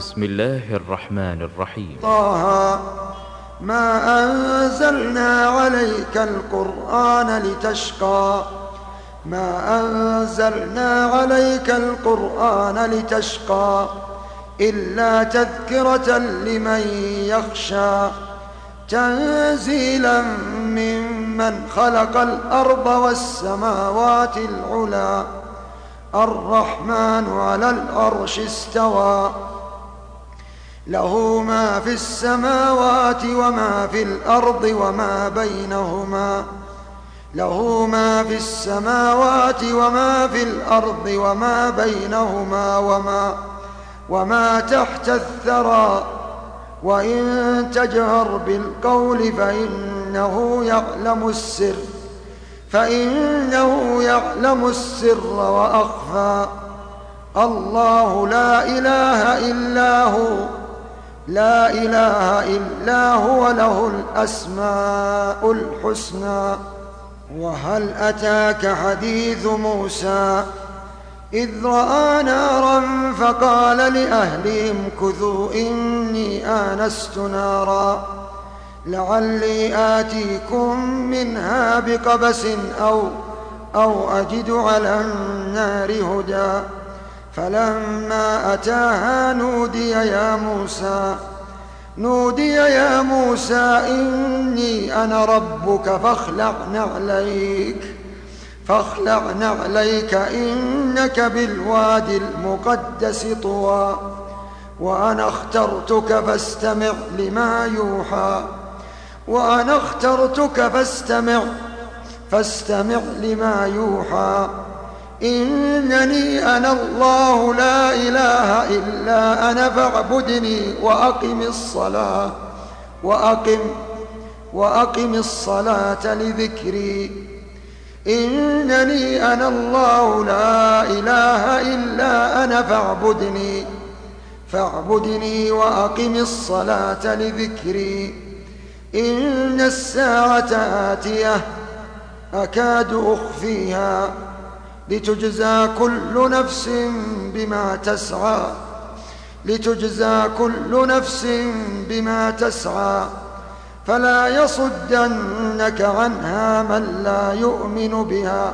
بسم الله الرحمن الرحيم. طه ما أنزلنا عليك القرآن لتشقى ما أنزلنا عليك القرآن لتشقى إلا تذكرة لمن يخشى تنزيلا ممن خلق الأرض والسماوات العلى الرحمن على العرش استوى له ما في السماوات وما في الأرض وما بينهما له ما في السماوات وما في الأرض وما بينهما وما تحت الثرى وإن تجهر بالقول فإنه يعلم السر وأخفى الله لا إله إلا هو له الأسماء الحسنى. وهل أتاك حديث موسى إذ رأى نارا فقال لأهلهم كثوا إني آنست نارا لعلي آتيكم منها بقبس أو أجد على النار هدى فلما أتاها نودي يا موسى إني أنا ربك فاخلع نعليك إنك بالوادي المقدس طوى وأنا اخترتك فاستمع لما يوحى إنني أنا الله لا إله إلا أنا فاعبدني وأقم الصلاة لذكري إنني أنا الله لا إله إلا أنا فاعبدني وأقم الصلاة لذكري إن الساعة آتية أكاد أخفيها لتجزى كل نفس بما تسعى فلا يصدنك عنها من لا يؤمن بها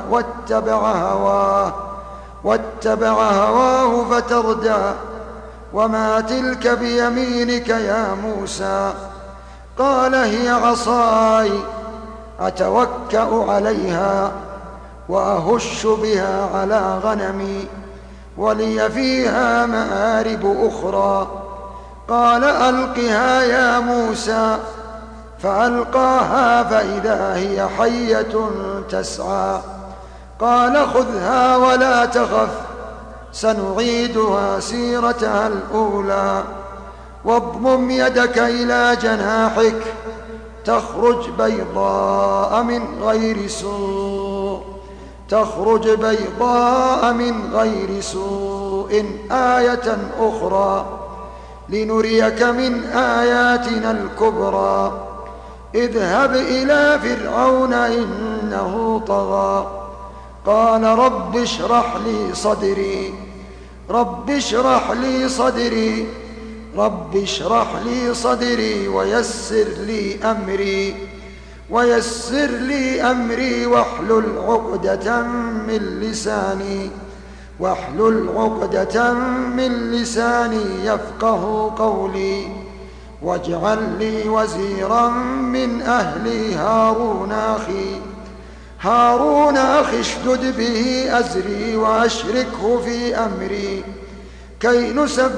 واتبع هواه فتردى وما تلك بيمينك يا موسى قال هي عصاي أتوكأ عليها وأهش بها على غنمي ولي فيها مآرب أخرى قال ألقها يا موسى فألقاها فإذا هي حية تسعى قال خذها ولا تخف سنعيدها سيرتها الأولى واضمم يدك إلى جناحك تخرج بيضاء من غير سوء آية أخرى لنريك من آياتنا الكبرى اذهب إلى فرعون إنه طغى قال رب اشرح لي صدري ويسر لي أمري واحلل عقدة من لساني يفقه قولي واجعل لي وزيرا من أهلي هارون أخي اشدد به أزري وأشركه في أمري كي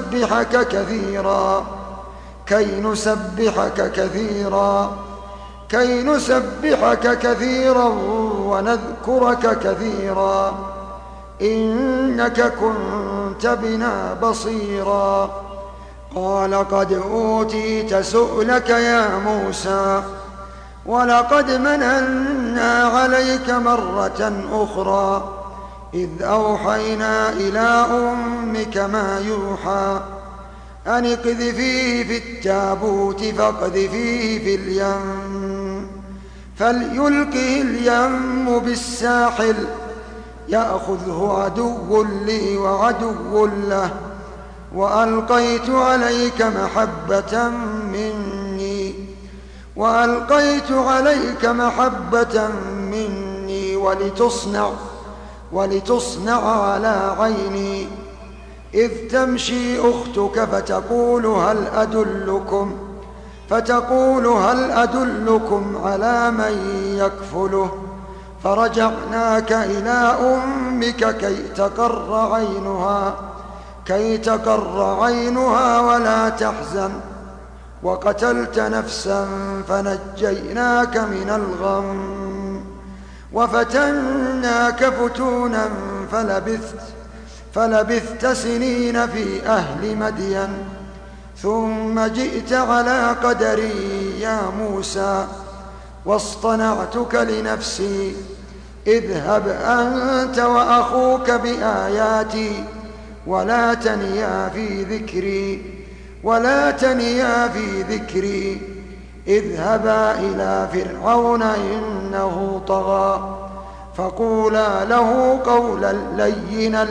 نسبحك كثيرا ونذكرك كثيرا إنك كنت بنا بصيرا قال قد أوتيت سؤلك يا موسى ولقد مننا عليك مرة أخرى إذ أوحينا إلى أمك ما يوحى أن اقذفيه في التابوت فاقذفيه في اليم فليلقه اليم بالساحل يأخذه عدو لي وعدو له وألقيت عليك محبة مني ولتصنع على عيني إذ تمشي أختك فتقول هل أدلكم على من يكفله فرجعناك إلى أمك كي تقر عينها ولا تحزن وقتلت نفسا فنجيناك من الغم وفتناك فتونا فلبثت سنين في أهل مدين ثم جئت على قدري يا موسى واصطنعتك لنفسي اذهب أنت وأخوك بآياتي ولا تنيا في ذكري اذهبا إلى فرعون إنه طغى فقولا له قولا لينا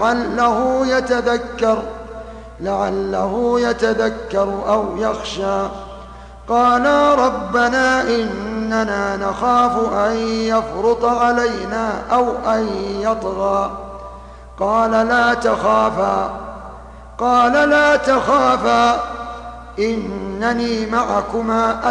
لعله يتذكر أو يخشى قالا ربنا إننا نخاف أن يفرط علينا أو أن يطغى قال لا تخافا إنني معكما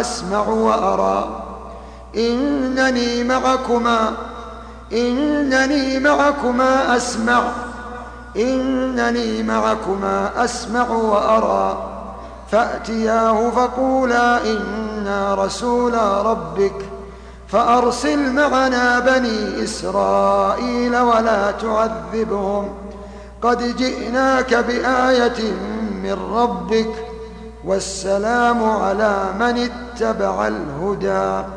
أسمع وأرى فأتياه فقولا إنا رسولا ربك فأرسل معنا بني إسرائيل ولا تعذبهم قد جئناك بآية من ربك والسلام على من اتبع الهدى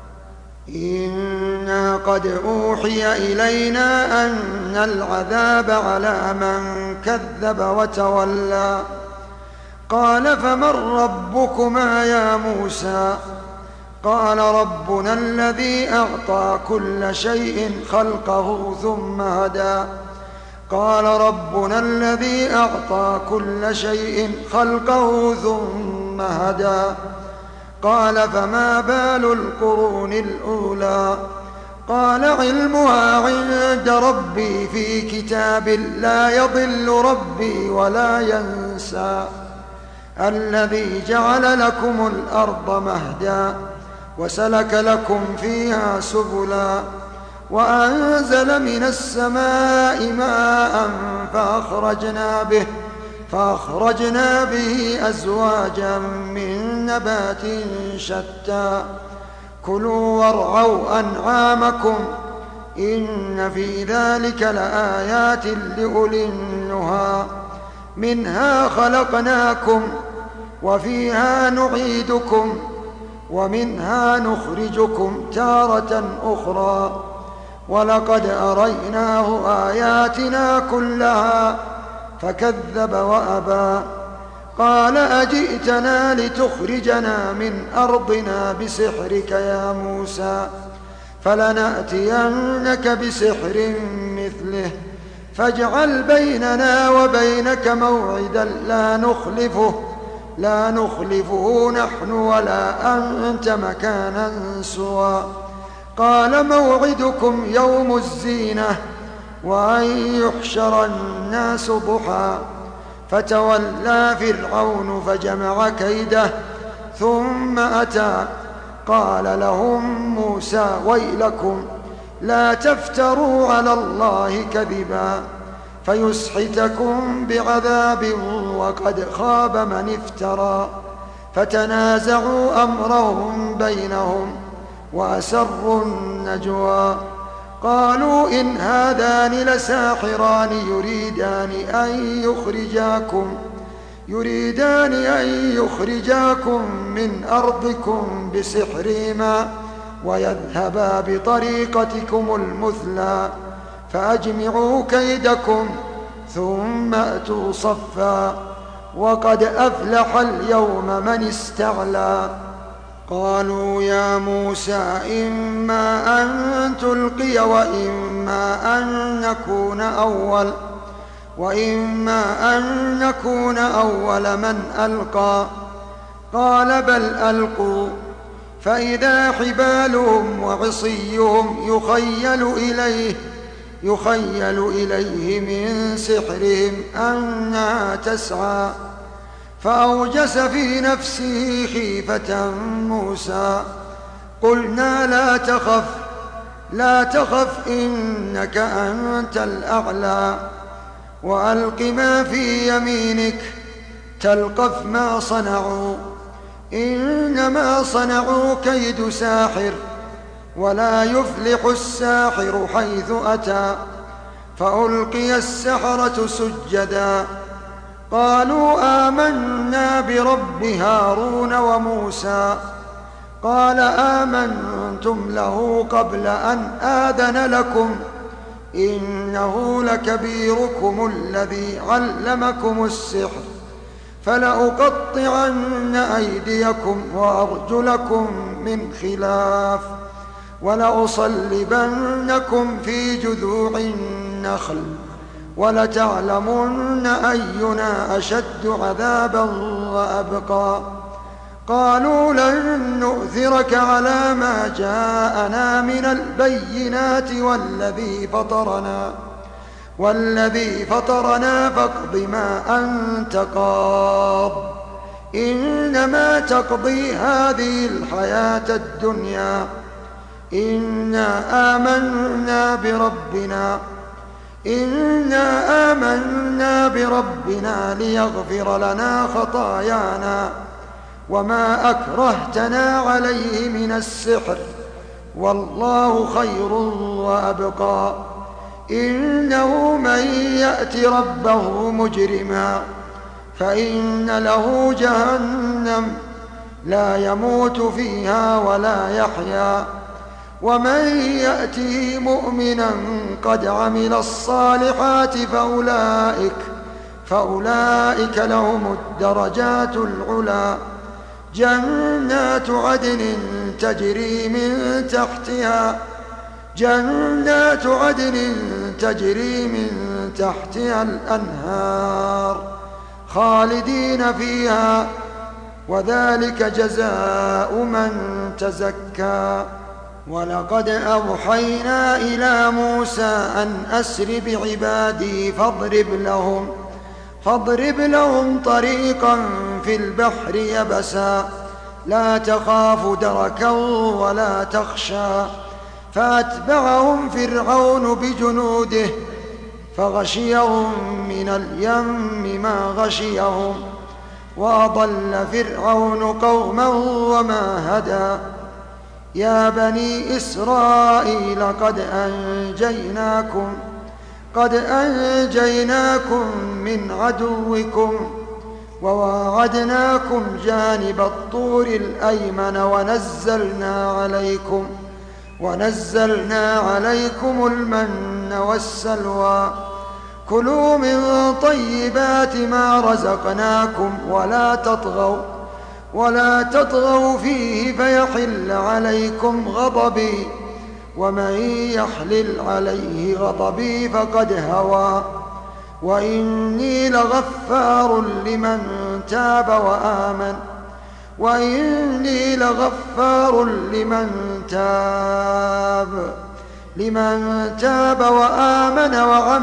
إنا قد أوحي إلينا أن العذاب على من كذب وتولى قال فمن ربكما يا موسى قال ربنا الذي أعطى كل شيء خلقه ثم هدى قال فما بال القرون الأولى قال علمها عند ربي في كتاب لا يضل ربي ولا ينسى الذي جعل لكم الأرض مهدا وسلك لكم فيها سبلا وأنزل من السماء ماء فأخرجنا به أزواجا من نبات شتى كلوا وارعوا أنعامكم إن في ذلك لآيات لأولي النهى منها خلقناكم وفيها نعيدكم ومنها نخرجكم تارة أخرى ولقد أريناه آياتنا كلها فكذب وأبى قال أجئتنا لتخرجنا من أرضنا بسحرك يا موسى فلنأتينك بسحر مثله فاجعل بيننا وبينك موعدا لا نخلفه نحن ولا أنت مكانا سوى قال موعدكم يوم الزينة وأن يحشر الناس ضحى فتولى فرعون فجمع كيده ثم أتى قال لهم موسى ويلكم لا تفتروا على الله كذبا فيسحتكم بعذاب وقد خاب من افترى فتنازعوا أمرهم بينهم وأسروا النجوى قالوا إن هذان لساحران يريدان أن يخرجاكم من أرضكم بسحرهما ويذهبا بطريقتكم المثلى فأجمعوا كيدكم ثم أتوا صفا وقد أفلح اليوم من استعلى قالوا يا موسى إما أن تلقي وإما أن نكون وإما أن نكون أول من ألقى. قال بل ألقوا، فإذا حبالهم وعصيهم يخيل إليه من سحرهم أنها تسعى. فأوجس في نفسه خيفة موسى. قلنا لا تخف إنك أنت الأعلى، وألق ما في يمينك تلقف ما صنعوا، إنما صنعوا كيد ساحر، ولا يفلح الساحر حيث أتى. فألقي السحرة سجدا قالوا آمنا برب هارون وموسى. قال آمنتم له قبل أن آذن لكم، إنه لكبيركم الذي علمكم السحر، فلأقطعن أيديكم وأرجلكم من خلاف، ولأصلبنكم في جذوع النخل، ولتعلمن أينا أشد عذابا وأبقى. قالوا لن نؤثرك على ما جاءنا من البينات، والذي فطرنا فاقض ما أنت قاض، إنما تقضي هذه الحياة الدنيا. إنا آمنا بربنا ليغفر لنا خطايانا، وما أكرهتنا عليه من السحر، والله خير وأبقى. إنه من يأت ربه مجرما فإن له جهنم لا يموت فيها ولا يحيا، ومن يأته مؤمنا قد عمل الصالحات فأولئك لهم الدرجات العلى. جنات عدن تجري من تحتها الأنهار خالدين فيها، وذلك جزاء من تزكى. ولقد أوحينا إلى موسى أن أسر بعبادي فاضرب لهم طريقا في البحر يبسا لا تخاف دركا ولا تخشى. فأتبعهم فرعون بجنوده فغشيهم من اليم ما غشيهم، وأضل فرعون قومه وما هدى. يا بني إسرائيل قد أنجيناكم من عدوكم، وواعدناكم جانب الطور الأيمن، ونزلنا عليكم المن والسلوى. كلوا من طيبات ما رزقناكم ولا تطغوا فيه فيحل عليكم غضبي، ومن يحلل عليه غضبي فقد هوى. وإني لغفار لمن تاب وآمن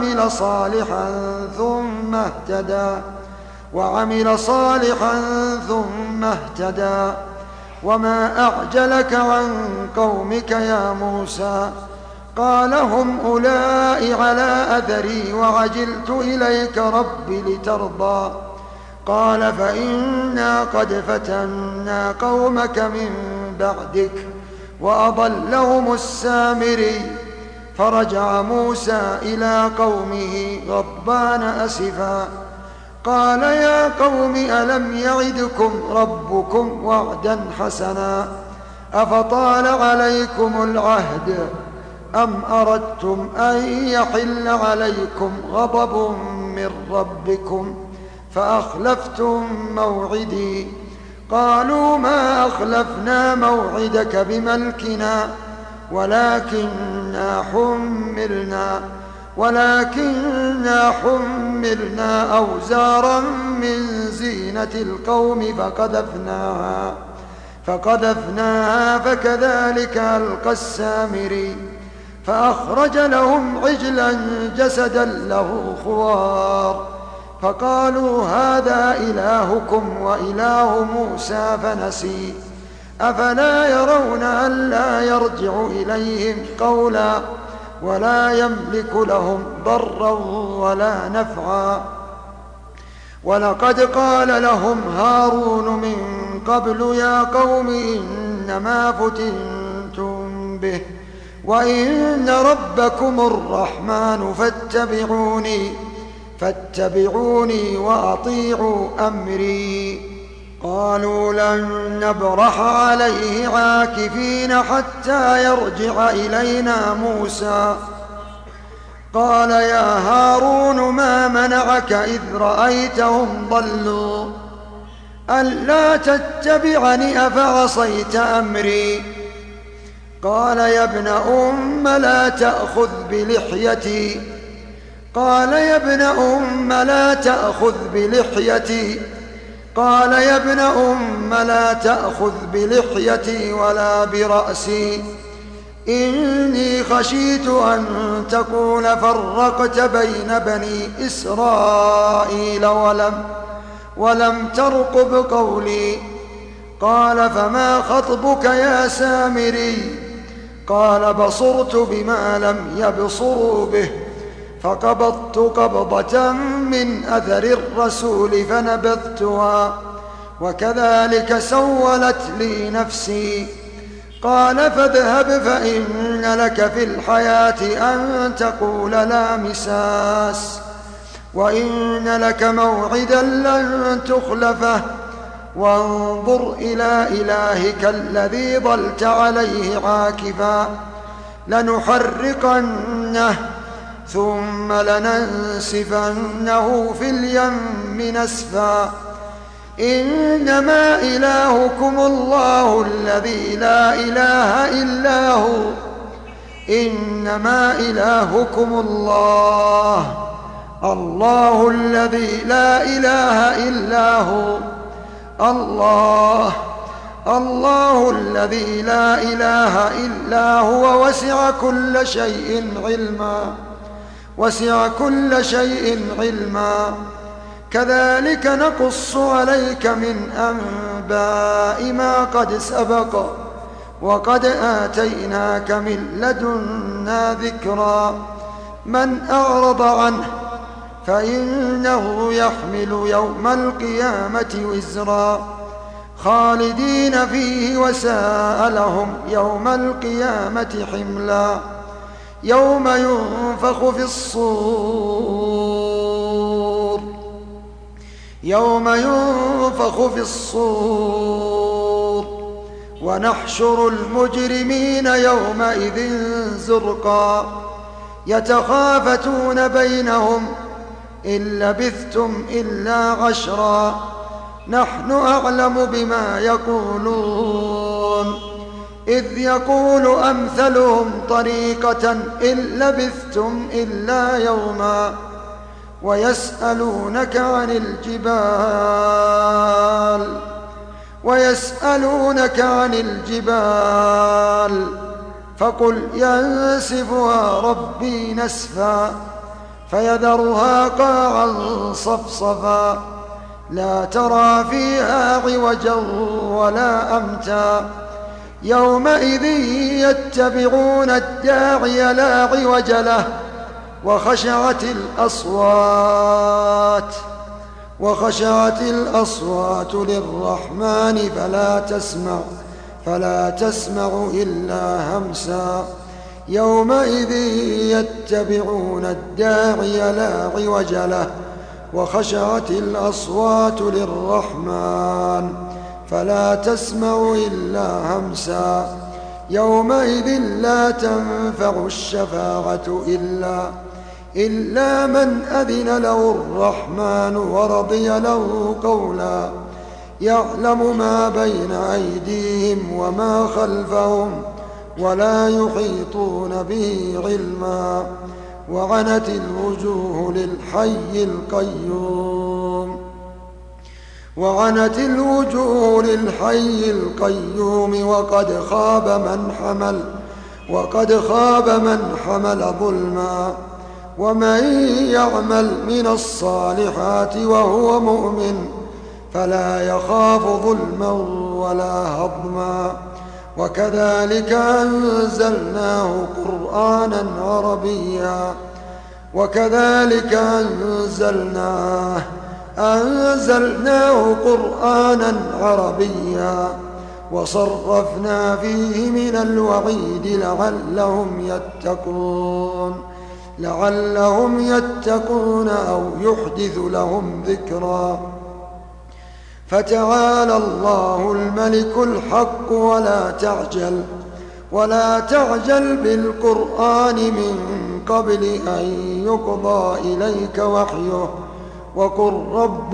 وعمل صالحا ثم اهتدى. وما أعجلك عن قومك يا موسى؟ قال هم أولئك على أثري وعجلت إليك رب لترضى. قال فإنا قد فتنا قومك من بعدك وأضلهم السامري. فرجع موسى إلى قومه غضبان أسفا قال يا قوم ألم يعدكم ربكم وعدا حسنا أفطال عليكم العهد أم أردتم أن يحل عليكم غضب من ربكم فأخلفتم موعدي؟ قالوا ما أخلفنا موعدك بملكنا ولكننا ولكننا حملنا أوزارا من زينة القوم فقذفناها فكذلك ألقى السامري فأخرج لهم عجلا جسدا له خوار فقالوا هذا إلهكم وإله موسى فنسي أفلا يرون ألا يرجع إليهم قولا ولا يملك لهم ضرا ولا نفعا ولقد قال لهم هارون من قبل يا قوم إنما فتنتم به وإن ربكم الرحمن فاتبعوني وأطيعوا أمري قالوا لن نبرح عليه عاكفين حتى يرجع إلينا موسى قال يا هارون ما منعك إذ رأيتهم ضلوا ألا تتبعني أفعصيت أمري قال يا ابن أم لا تأخذ بلحيتي قال يا ابن أم لا تأخذ بلحيتي ولا برأسي إني خشيت أن تقول فرقت بين بني إسرائيل ولم ترقب قولي قال فما خطبك يا سامري قال بصرت بما لم يبصروا به فقبضت قبضة من أثر الرسول فنبذتها وكذلك سولت لي نفسي قال فاذهب فإن لك في الحياة أن تقول لا مساس وإن لك موعدا لن تخلفه وانظر إلى إلهك الذي ظلت عليه عاكفا لنحرقنه ثم لننسفنه في اليم نسفا إنما إلهكم الله الذي لا إله إلا هو الله الذي لا إله إلا هو الله الذي لا إله إلا هو وسع كل شيء علما كذلك نقص عليك من أنباء ما قد سبق وقد آتيناك من لدنا ذكرا من أعرض عنه فإنه يحمل يوم القيامة وزرا خالدين فيه وساء لهم يوم القيامة حملا يوم ينفخ في الصور ونحشر المجرمين يومئذ زرقا يتخافتون بينهم إن لبثتم إلا عشرا نحن أعلم بما يقولون إذ يقول أمثلهم طريقة إن لبثتم إلا يوما ويسألونك عن الجبال فقل ينسفها ربي نسفا فيذرها قاعا صفصفا لا ترى فيها عوجا ولا أمتا يومئذ يتبعون الداعي لا عوج له وخشعت الأصوات للرحمن فلا تسمع إلا همسا يومئذ يتبعون الداعي لا عوج له وخشعت الأصوات للرحمن فلا تسمع إلا همسا يومئذ لا تنفع الشفاعة إلا من أذن له الرحمن ورضي له قولا يعلم ما بين أيديهم وما خلفهم ولا يحيطون به علما وعنت الوجوه للحي القيوم وقد خاب من حمل ظلما. ومن يعمل من الصالحات وهو مؤمن فلا يخاف ظلما ولا هضما. وكذلك أنزلناه قرآنا عربيا وصرفنا فيه من الوعيد لعلهم يتقون أو يحدث لهم ذكرا. فتعالى الله الملك الحق ولا تعجل بالقرآن من قبل أن يقضى إليك وحيه وقل رب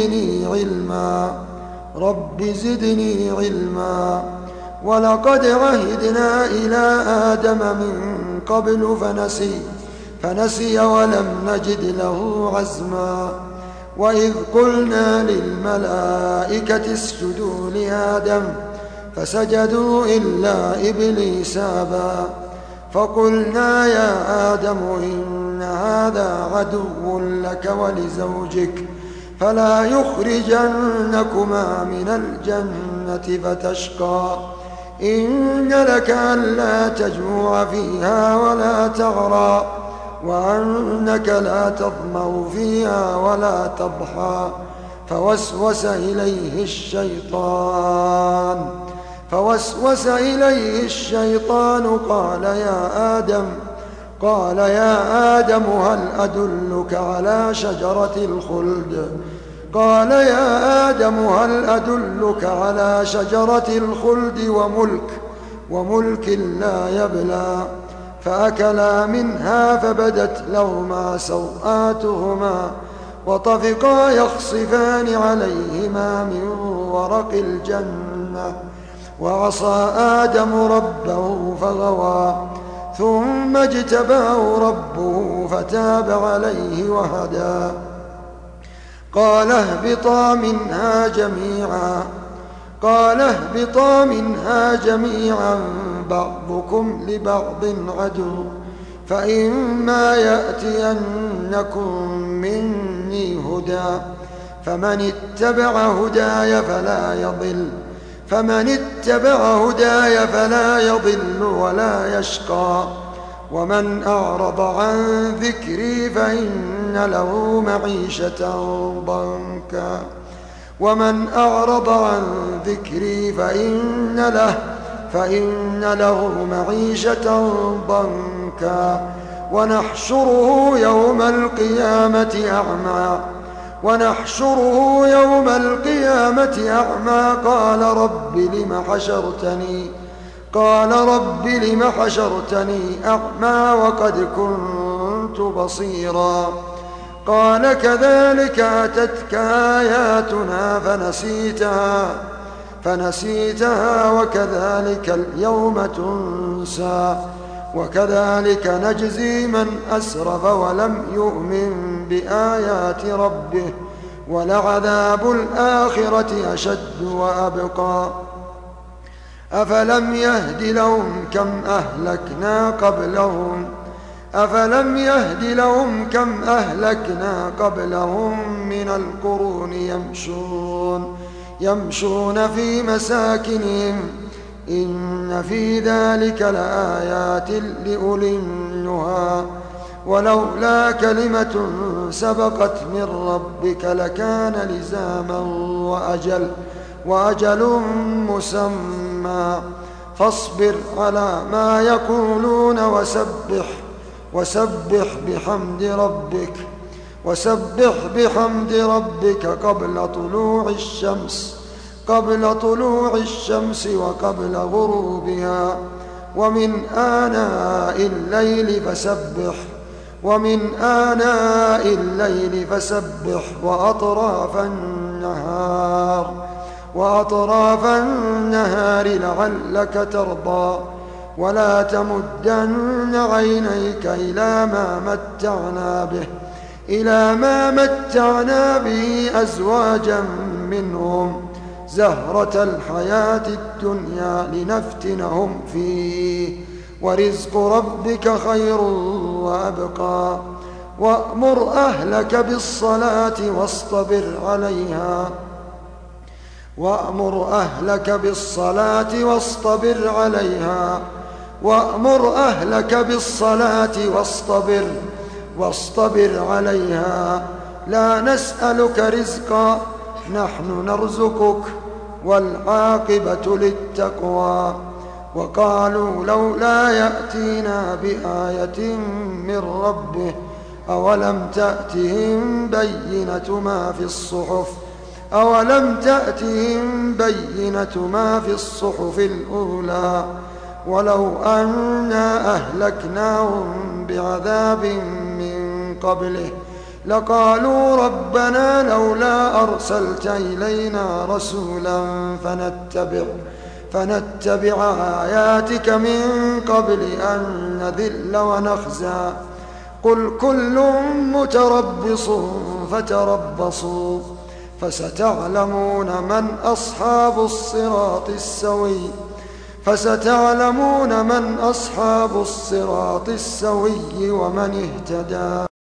زدني علما. ولقد عهدنا إلى آدم من قبل فنسي ولم نجد له عزما. وإذ قلنا للملائكة اسجدوا لآدم فسجدوا إلا إبليس أبى. فقلنا يا آدم إن هذا عدو لك ولزوجك فلا يخرجنكما من الجنة فتشقى. إن لك ألا تجوع فيها ولا تغرى وأنك لا تظمأ فيها ولا تضحى. فوسوس إليه الشيطان قال يا آدم هل أدلك على شجرة الخلد وملك لا يبلى. فأكلا منها فبدت لهما سوآتهما وطفقا يخصفان عليهما من ورق الجنة. وعصى آدم ربه فغوى ثم اجتباه ربه فتاب عليه وهدى. قال اهبطا منها جميعا بعضكم لبعض عدو فإما يأتينكم مني هدى فمن اتبع هداي فلا يضل ولا يشقى. ومن أعرض عن ذكري فإن له معيشة ضنكا ونحشره يوم القيامة أعمى قال رب لم حشرتني أعمى وقد كنت بصيرا. قال كذلك أتتك آياتنا فنسيتها وكذلك اليوم تنسى. وكذلك نجزي من أسرف ولم يؤمن بآيات ربه ولعذاب الآخرة أشد وأبقى. أفلم يهد لهم كم أهلكنا قبلهم من القرون يمشون في مساكنهم إن في ذلك لآيات لأولي النهى. ولولا كلمة سبقت من ربك لكان لزاما وأجل مسمى. فاصبر على ما يقولون وسبح بحمد ربك قبل طلوع الشمس وقبل غروبها ومن آناء الليل فسبح وأطراف النهار لعلك ترضى. ولا تمدن عينيك إلى ما متعنا به أزواجا منهم زهرة الحياة الدنيا لنفتنهم فيه ورزق ربك خير وأبقى وأمر أهلك بالصلاة واصطبر عليها لا نسألك رزقا نحن نرزقك والعاقبة للتقوى وقالوا لولا يأتينا بآية من ربه أولم تأتهم بينة ما في الصحف الأولى ولو أنا أهلكناهم بعذاب من قبله لقالوا ربنا لولا أرسلت إلينا رسولا فنتبع آياتك من قبل أن نذل ونخزى قل كل متربص فتربصوا فستعلمون من أصحاب الصراط السوي ومن اهتدى.